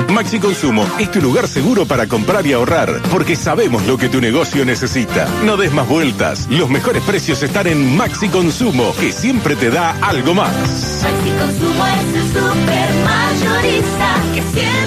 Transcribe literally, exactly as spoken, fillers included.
Maxi Consumo es tu lugar seguro para comprar y ahorrar, porque sabemos lo que tu negocio necesita. No des más vueltas. Los mejores precios están en Maxi Consumo, que siempre te da algo más. Maxi Consumo es el super mayorista que siempre